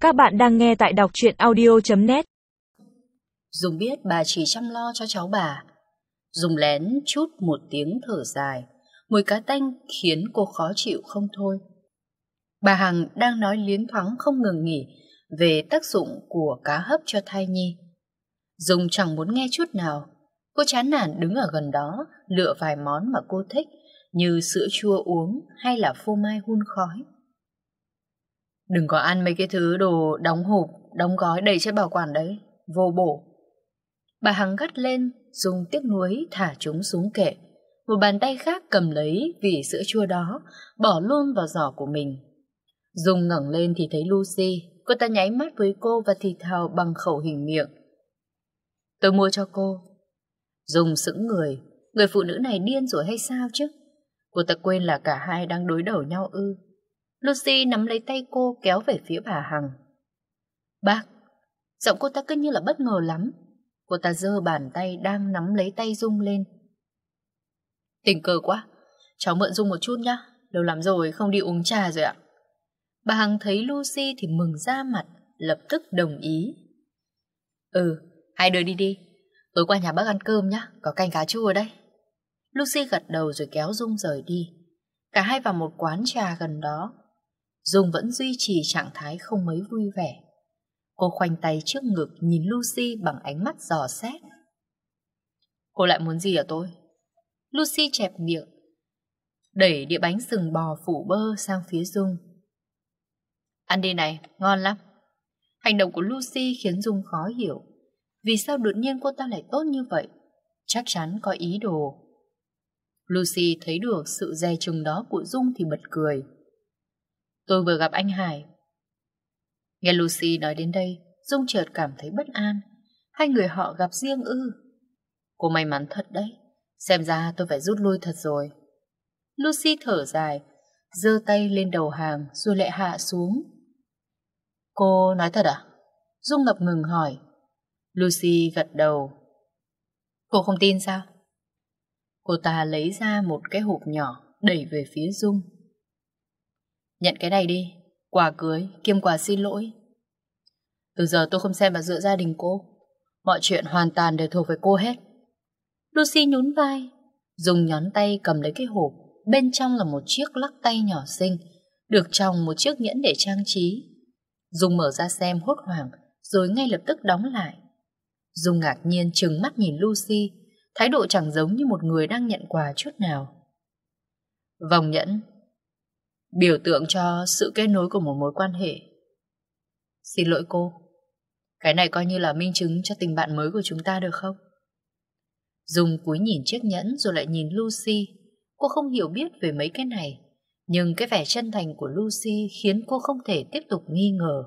Các bạn đang nghe tại đọc truyện audio.net. Dung biết bà chỉ chăm lo cho cháu bà. Dung lén chút một tiếng thở dài, mùi cá tanh khiến cô khó chịu không thôi. Bà Hằng đang nói liến thoáng không ngừng nghỉ về tác dụng của cá hấp cho thai nhi. Dung chẳng muốn nghe chút nào. Cô chán nản đứng ở gần đó, lựa vài món mà cô thích như sữa chua uống hay là phô mai hun khói. Đừng có ăn mấy cái thứ đồ đóng hộp, đóng gói đầy chất bảo quản đấy, vô bổ. Bà Hằng gắt lên, Dung tiếc nuối thả chúng xuống kệ. Một bàn tay khác cầm lấy vỉ sữa chua đó, bỏ luôn vào giỏ của mình. Dung ngẩng lên thì thấy Lucy, cô ta nháy mắt với cô và thì thào bằng khẩu hình miệng. Tôi mua cho cô. Dung sững người phụ nữ này điên rồi hay sao chứ? Cô ta quên là cả hai đang đối đầu nhau ư? Lucy nắm lấy tay cô kéo về phía bà Hằng. Bác, giọng cô ta cứ như là bất ngờ lắm. Cô ta giơ bàn tay đang nắm lấy tay Dung lên. Tình cờ quá, cháu mượn Dung một chút nhá, lâu lắm rồi không đi uống trà rồi ạ. Bà Hằng thấy Lucy thì mừng ra mặt, lập tức đồng ý. Hai đứa đi đi, tối qua nhà bác ăn cơm nhá, có canh cá chua đây. Lucy gật đầu rồi kéo Dung rời đi. Cả hai vào một quán trà gần đó. Dung vẫn duy trì trạng thái không mấy vui vẻ. Cô khoanh tay trước ngực nhìn Lucy bằng ánh mắt dò xét. Cô lại muốn gì ở tôi? Lucy chẹp miệng, đẩy đĩa bánh sừng bò phủ bơ sang phía Dung. Ăn đi này, ngon lắm. Hành động của Lucy khiến Dung khó hiểu. Vì sao đột nhiên cô ta lại tốt như vậy? Chắc chắn có ý đồ. Lucy thấy được sự dè chừng đó của Dung thì bật cười. Tôi vừa gặp anh Hải. Nghe Lucy nói đến đây, Dung chợt cảm thấy bất an. Hai người họ gặp riêng ư? Cô may mắn thật đấy. Xem ra tôi phải rút lui thật rồi. Lucy thở dài, giơ tay lên đầu hàng rồi lại hạ xuống. Cô nói thật à? Dung ngập ngừng hỏi. Lucy gật đầu. Cô không tin sao? Cô ta lấy ra một cái hộp nhỏ đẩy về phía Dung. Nhận cái này đi, quà cưới kiêm quà xin lỗi. Từ giờ tôi không xem vào giữa gia đình cô. Mọi chuyện hoàn toàn đều thuộc về cô hết. Lucy nhún vai. Dung nhón tay cầm lấy cái hộp. Bên trong là một chiếc lắc tay nhỏ xinh, được tròng một chiếc nhẫn để trang trí. Dung mở ra xem hốt hoảng, rồi ngay lập tức đóng lại. Dung ngạc nhiên trừng mắt nhìn Lucy, thái độ chẳng giống như một người đang nhận quà chút nào. Vòng nhẫn, biểu tượng cho sự kết nối của một mối quan hệ. Xin lỗi cô, cái này coi như là minh chứng cho tình bạn mới của chúng ta được không? Dung cúi nhìn chiếc nhẫn rồi lại nhìn Lucy. Cô không hiểu biết về mấy cái này, nhưng cái vẻ chân thành của Lucy khiến cô không thể tiếp tục nghi ngờ.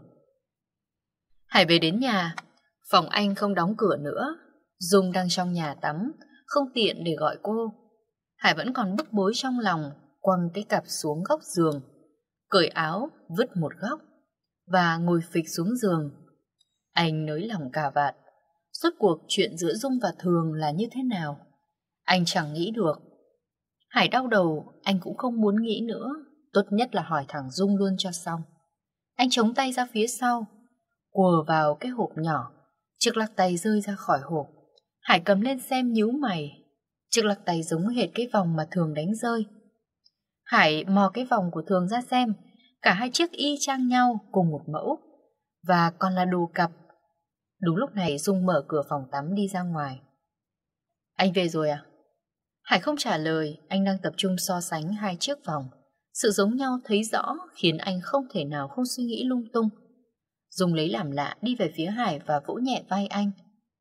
Hải về đến nhà, phòng anh không đóng cửa nữa. Dung đang trong nhà tắm, không tiện để gọi cô. Hải vẫn còn bức bối trong lòng, quăng cái cặp xuống góc giường, cởi áo, vứt một góc và ngồi phịch xuống giường. Anh nới lỏng cà vạt. Rốt cuộc chuyện giữa Dung và Thường là như thế nào? Anh chẳng nghĩ được. Hải đau đầu, anh cũng không muốn nghĩ nữa. Tốt nhất là hỏi thẳng Dung luôn cho xong. Anh chống tay ra phía sau, quờ vào cái hộp nhỏ. Chiếc lắc tay rơi ra khỏi hộp. Hải cầm lên xem nhíu mày. Chiếc lắc tay giống hệt cái vòng mà Thường đánh rơi. Hải mò cái vòng của Thường ra xem. Cả hai chiếc y chang nhau, cùng một mẫu, và còn là đồ cặp. Đúng lúc này Dung mở cửa phòng tắm đi ra ngoài. Anh về rồi à? Hải không trả lời, anh đang tập trung so sánh hai chiếc vòng. Sự giống nhau thấy rõ khiến anh không thể nào không suy nghĩ lung tung. Dung lấy làm lạ đi về phía Hải và vỗ nhẹ vai anh.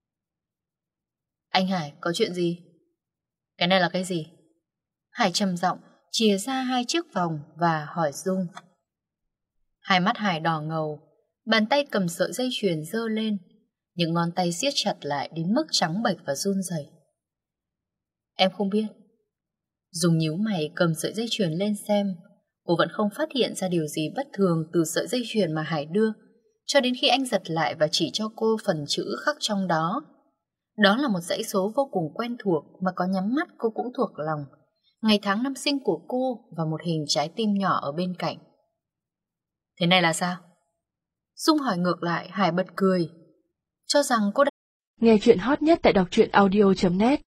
Anh Hải, có chuyện gì? Cái này là cái gì? Hải trầm giọng chìa ra hai chiếc vòng và hỏi Dung. Hai mắt Hải đỏ ngầu, bàn tay cầm sợi dây chuyền giơ lên, những ngón tay siết chặt lại đến mức trắng bệch và run rẩy. Em không biết. Dung nhíu mày cầm sợi dây chuyền lên xem. Cô vẫn không phát hiện ra điều gì bất thường từ sợi dây chuyền mà Hải đưa, cho đến khi anh giật lại và chỉ cho cô phần chữ khắc trong đó. Đó là một dãy số vô cùng quen thuộc mà có nhắm mắt cô cũng thuộc lòng. Ngày tháng năm sinh của cô và một hình trái tim nhỏ ở bên cạnh. Thế này là sao? Dung hỏi ngược lại, Hải bật cười, cho rằng cô đã... Nghe chuyện hot nhất tại đọc truyện audio.net